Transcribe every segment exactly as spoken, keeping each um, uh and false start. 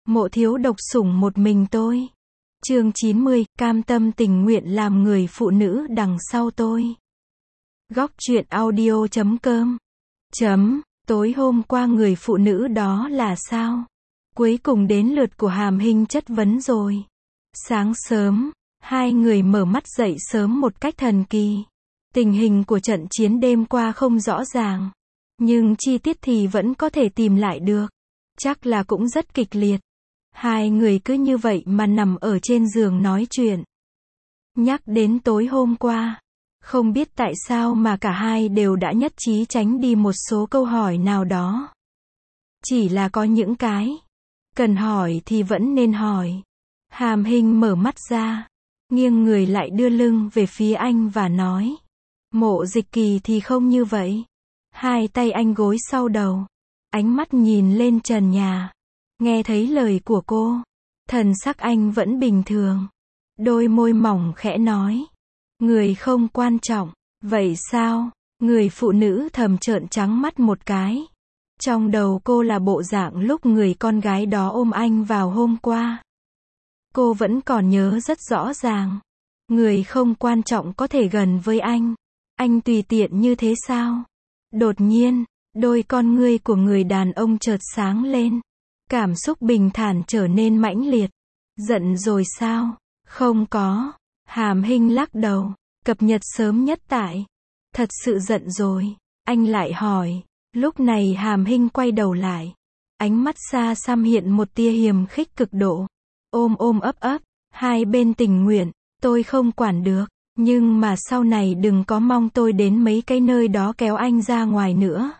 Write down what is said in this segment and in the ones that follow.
Mộ thiếu độc sủng một mình tôi. Chương chín mươi, cam tâm tình nguyện làm người phụ nữ đằng sau tôi. Góc truyện audio chấm com. Chấm, tối hôm qua người phụ nữ đó là sao? Cuối cùng đến lượt của Hàm Hinh chất vấn rồi. Sáng sớm, hai người mở mắt dậy sớm một cách thần kỳ. Tình hình của trận chiến đêm qua không rõ ràng, nhưng chi tiết thì vẫn có thể tìm lại được. Chắc là cũng rất kịch liệt. Hai người cứ như vậy mà nằm ở trên giường nói chuyện. Nhắc đến tối hôm qua, không biết tại sao mà cả hai đều đã nhất trí tránh đi một số câu hỏi nào đó. Chỉ là có những cái cần hỏi thì vẫn nên hỏi. Hàm Hinh mở mắt ra, nghiêng người lại đưa lưng về phía anh và nói. Mộ Dịch Kỳ thì không như vậy. Hai tay anh gối sau đầu, ánh mắt nhìn lên trần nhà. Nghe thấy lời của cô, thần sắc anh vẫn bình thường. Đôi môi mỏng khẽ nói. Người không quan trọng. Vậy sao? Người phụ nữ thầm trợn trắng mắt một cái. Trong đầu cô là bộ dạng lúc người con gái đó ôm anh vào hôm qua. Cô vẫn còn nhớ rất rõ ràng. Người không quan trọng có thể gần với anh. Anh tùy tiện như thế sao? Đột nhiên, đôi con ngươi của người đàn ông chợt sáng lên. Cảm xúc bình thản trở nên mãnh liệt. Giận rồi sao? Không có. Hàm Hinh lắc đầu. Cập nhật sớm nhất tại. Thật sự giận rồi. Anh lại hỏi. Lúc này Hàm Hinh quay đầu lại. Ánh mắt xa xăm hiện một tia hiềm khích cực độ. Ôm ôm ấp ấp. Hai bên tình nguyện. Tôi không quản được. Nhưng mà sau này đừng có mong tôi đến mấy cái nơi đó kéo anh ra ngoài nữa.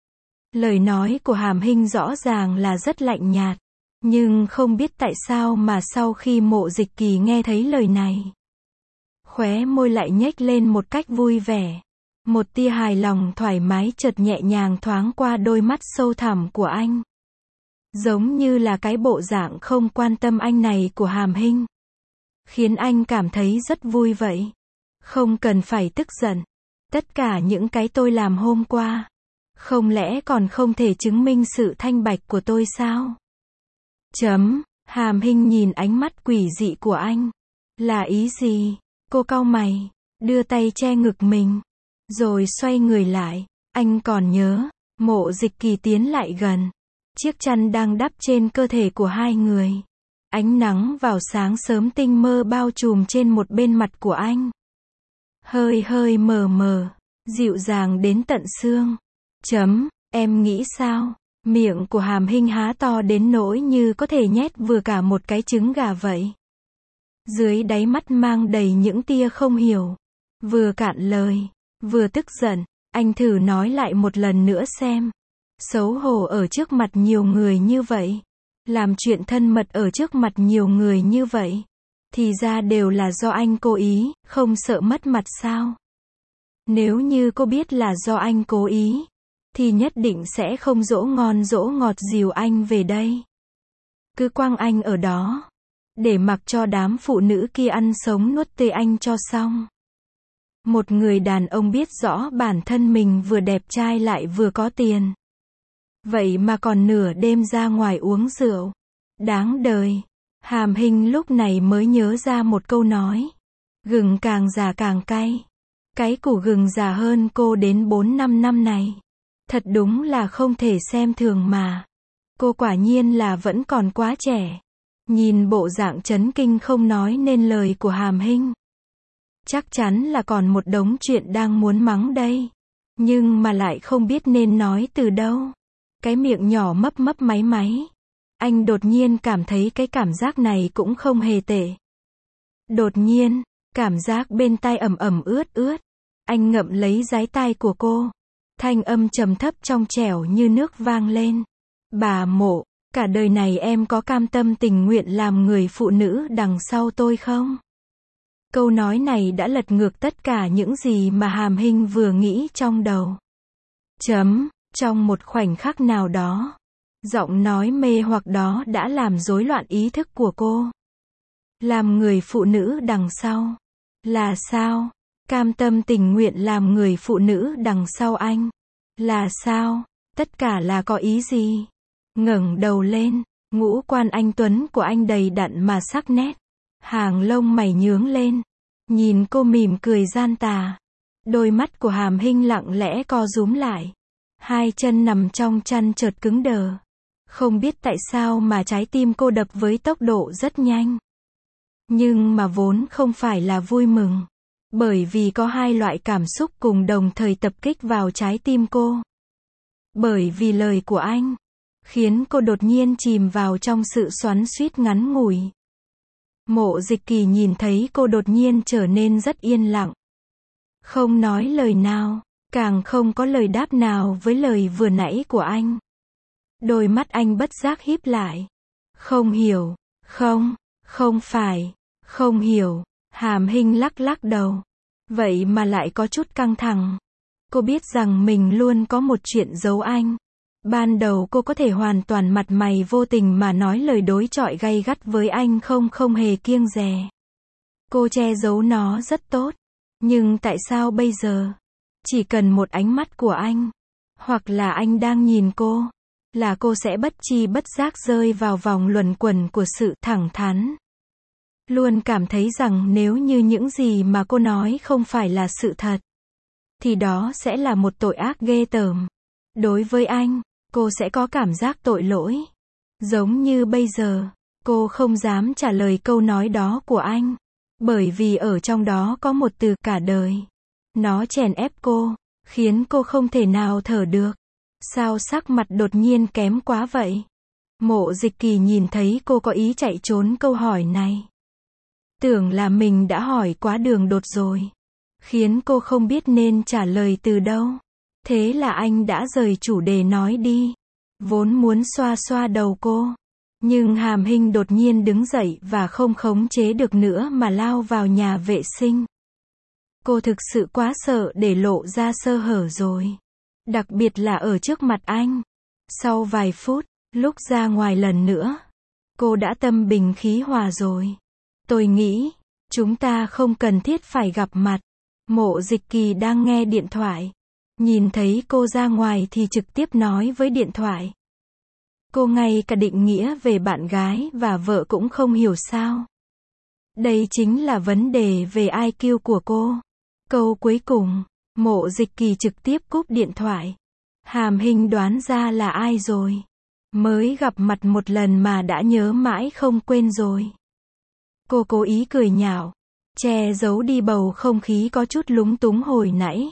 Lời nói của Hàm Hinh rõ ràng là rất lạnh nhạt. Nhưng không biết tại sao mà sau khi Mộ Dịch Kỳ nghe thấy lời này, khóe môi lại nhếch lên một cách vui vẻ. Một tia hài lòng thoải mái chợt nhẹ nhàng thoáng qua đôi mắt sâu thẳm của anh. Giống như là cái bộ dạng không quan tâm anh này của Hàm Hinh. Khiến anh cảm thấy rất vui vậy. Không cần phải tức giận. Tất cả những cái tôi làm hôm qua, không lẽ còn không thể chứng minh sự thanh bạch của tôi sao? Chấm, Hàm Hinh nhìn ánh mắt quỷ dị của anh. Là ý gì? Cô cau mày, đưa tay che ngực mình, rồi xoay người lại. Anh còn nhớ, Mộ Dịch Kỳ tiến lại gần. Chiếc chăn đang đắp trên cơ thể của hai người. Ánh nắng vào sáng sớm tinh mơ bao trùm trên một bên mặt của anh. Hơi hơi mờ mờ, dịu dàng đến tận xương. Chấm, em nghĩ sao? Miệng của Hàm Hinh há to đến nỗi như có thể nhét vừa cả một cái trứng gà vậy. Dưới đáy mắt mang đầy những tia không hiểu. Vừa cạn lời, vừa tức giận. Anh thử nói lại một lần nữa xem. Xấu hổ ở trước mặt nhiều người như vậy. Làm chuyện thân mật ở trước mặt nhiều người như vậy. Thì ra đều là do anh cố ý, không sợ mất mặt sao? Nếu như cô biết là do anh cố ý, thì nhất định sẽ không dỗ ngon dỗ ngọt dìu anh về đây. Cứ quăng anh ở đó, để mặc cho đám phụ nữ kia ăn sống nuốt tươi anh cho xong. Một người đàn ông biết rõ bản thân mình vừa đẹp trai lại vừa có tiền. Vậy mà còn nửa đêm ra ngoài uống rượu. Đáng đời. Hàm Hinh lúc này mới nhớ ra một câu nói. Gừng càng già càng cay. Cái củ gừng già hơn cô đến bốn năm năm này. Thật đúng là không thể xem thường mà. Cô quả nhiên là vẫn còn quá trẻ. Nhìn bộ dạng chấn kinh không nói nên lời của Hàm Hinh. Chắc chắn là còn một đống chuyện đang muốn mắng đây. Nhưng mà lại không biết nên nói từ đâu. Cái miệng nhỏ mấp mấp máy máy. Anh đột nhiên cảm thấy cái cảm giác này cũng không hề tệ. Đột nhiên, cảm giác bên tai ẩm ẩm ướt ướt. Anh ngậm lấy dái tai của cô. Thanh âm trầm thấp trong trẻo như nước vang lên. Bà Mộ, cả đời này em có cam tâm tình nguyện làm người phụ nữ đằng sau tôi không? Câu nói này đã lật ngược tất cả những gì mà Hàm Hinh vừa nghĩ trong đầu. Chấm, trong một khoảnh khắc nào đó, giọng nói mê hoặc đó đã làm rối loạn ý thức của cô. Làm người phụ nữ đằng sau. Là sao? Cam tâm tình nguyện làm người phụ nữ đằng sau anh. Là sao? Tất cả là có ý gì? Ngẩng đầu lên, Ngũ quan anh tuấn của anh đầy đặn mà sắc nét. Hàng lông mày nhướng lên. Nhìn cô mỉm cười gian tà. Đôi mắt của Hàm Hinh lặng lẽ co rúm lại. Hai chân nằm trong chăn chợt cứng đờ. Không biết tại sao mà trái tim cô đập với tốc độ rất nhanh. Nhưng mà vốn không phải là vui mừng. Bởi vì có hai loại cảm xúc cùng đồng thời tập kích vào trái tim cô. Bởi vì lời của anh khiến cô đột nhiên chìm vào trong sự xoắn xuýt ngắn ngủi. Mộ Dịch Kỳ nhìn thấy cô đột nhiên trở nên rất yên lặng. Không nói lời nào, càng không có lời đáp nào với lời vừa nãy của anh. Đôi mắt anh bất giác híp lại. Không hiểu, không, không phải, không hiểu. Hàm Hinh lắc lắc đầu. Vậy mà lại có chút căng thẳng. Cô biết rằng mình luôn có một chuyện giấu anh. Ban đầu cô có thể hoàn toàn mặt mày vô tình mà nói lời đối chọi gay gắt với anh không không hề kiêng dè. Cô che giấu nó rất tốt. Nhưng tại sao bây giờ? Chỉ cần một ánh mắt của anh, hoặc là anh đang nhìn cô, là cô sẽ bất chi bất giác rơi vào vòng luẩn quẩn của sự thẳng thắn. Luôn cảm thấy rằng nếu như những gì mà cô nói không phải là sự thật, thì đó sẽ là một tội ác ghê tởm. Đối với anh, cô sẽ có cảm giác tội lỗi. Giống như bây giờ, cô không dám trả lời câu nói đó của anh. Bởi vì ở trong đó có một từ cả đời. Nó chèn ép cô, khiến cô không thể nào thở được. Sao sắc mặt đột nhiên kém quá vậy? Mộ Dịch Kỳ nhìn thấy cô có ý chạy trốn câu hỏi này. Tưởng là mình đã hỏi quá đường đột rồi. Khiến cô không biết nên trả lời từ đâu. Thế là anh đã rời chủ đề nói đi. Vốn muốn xoa xoa đầu cô. Nhưng Hàm Hinh đột nhiên đứng dậy và không khống chế được nữa mà lao vào nhà vệ sinh. Cô thực sự quá sợ để lộ ra sơ hở rồi. Đặc biệt là ở trước mặt anh. Sau vài phút, lúc ra ngoài lần nữa, cô đã tâm bình khí hòa rồi. Tôi nghĩ, chúng ta không cần thiết phải gặp mặt. Mộ Dịch Kỳ đang nghe điện thoại. Nhìn thấy cô ra ngoài thì trực tiếp nói với điện thoại. Cô ngay cả định nghĩa về bạn gái và vợ cũng không hiểu sao. Đây chính là vấn đề về i kiu của cô. Câu cuối cùng, Mộ Dịch Kỳ trực tiếp cúp điện thoại. Hàm Hinh đoán ra là ai rồi. Mới gặp mặt một lần mà đã nhớ mãi không quên rồi. Cô cố ý cười nhạo, che giấu đi bầu không khí có chút lúng túng hồi nãy.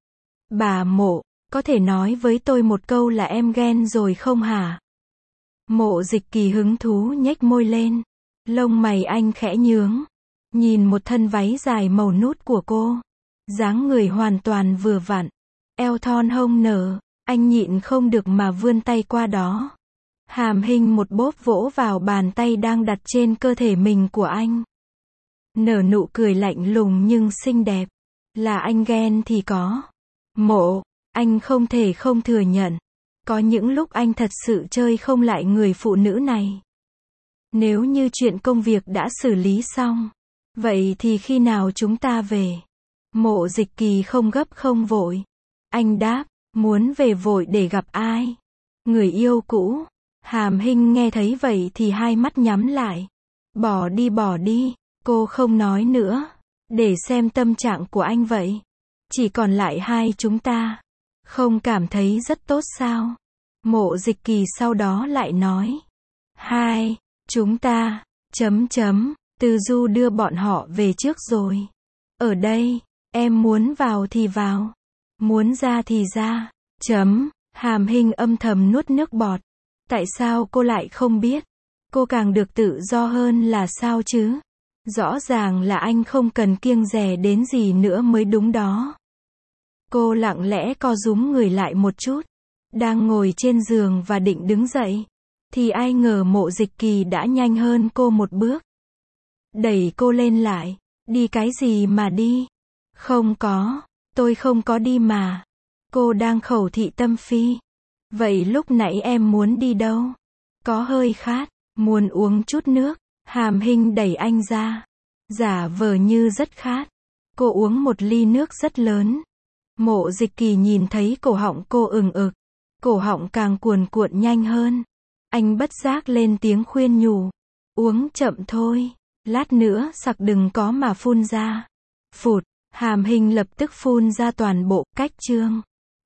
Bà Mộ, có thể nói với tôi một câu là em ghen rồi không hả? Mộ Dịch Kỳ hứng thú nhếch môi lên. Lông mày anh khẽ nhướng. Nhìn một thân váy dài màu nút của cô. Dáng người hoàn toàn vừa vặn. Eo thon hông nở. Anh nhịn không được mà vươn tay qua đó. Hàm Hinh một bóp vỗ vào bàn tay đang đặt trên cơ thể mình của anh. Nở nụ cười lạnh lùng nhưng xinh đẹp. Là anh ghen thì có. Mộ, anh không thể không thừa nhận. Có những lúc anh thật sự chơi không lại người phụ nữ này. Nếu như chuyện công việc đã xử lý xong, vậy thì khi nào chúng ta về? Mộ Dịch Kỳ không gấp không vội. Anh đáp, muốn về vội để gặp ai? Người yêu cũ. Hàm Hinh nghe thấy vậy thì hai mắt nhắm lại. Bỏ đi bỏ đi, cô không nói nữa. Để xem tâm trạng của anh vậy. Chỉ còn lại hai chúng ta. Không cảm thấy rất tốt sao? Mộ Dịch Kỳ sau đó lại nói. Hai, chúng ta, chấm chấm, Từ Du đưa bọn họ về trước rồi. Ở đây, em muốn vào thì vào. Muốn ra thì ra, chấm, Hàm Hinh âm thầm nuốt nước bọt. Tại sao cô lại không biết? Cô càng được tự do hơn là sao chứ? Rõ ràng là anh không cần kiêng dè đến gì nữa mới đúng đó. Cô lặng lẽ co rúm người lại một chút. Đang ngồi trên giường và định đứng dậy. Thì ai ngờ Mộ Dịch Kỳ đã nhanh hơn cô một bước. Đẩy cô lên lại. Đi cái gì mà đi? Không có. Tôi không có đi mà. Cô đang khẩu thị tâm phi. Vậy lúc nãy em muốn đi đâu? Có hơi khát. Muốn uống chút nước. Hàm Hinh đẩy anh ra. Giả vờ như rất khát. Cô uống một ly nước rất lớn. Mộ Dịch Kỳ nhìn thấy cổ họng cô ừng ực. Cổ họng càng cuồn cuộn nhanh hơn. Anh bất giác lên tiếng khuyên nhủ. Uống chậm thôi. Lát nữa sặc đừng có mà phun ra. Phụt, Hàm Hinh lập tức phun ra toàn bộ, cách chương.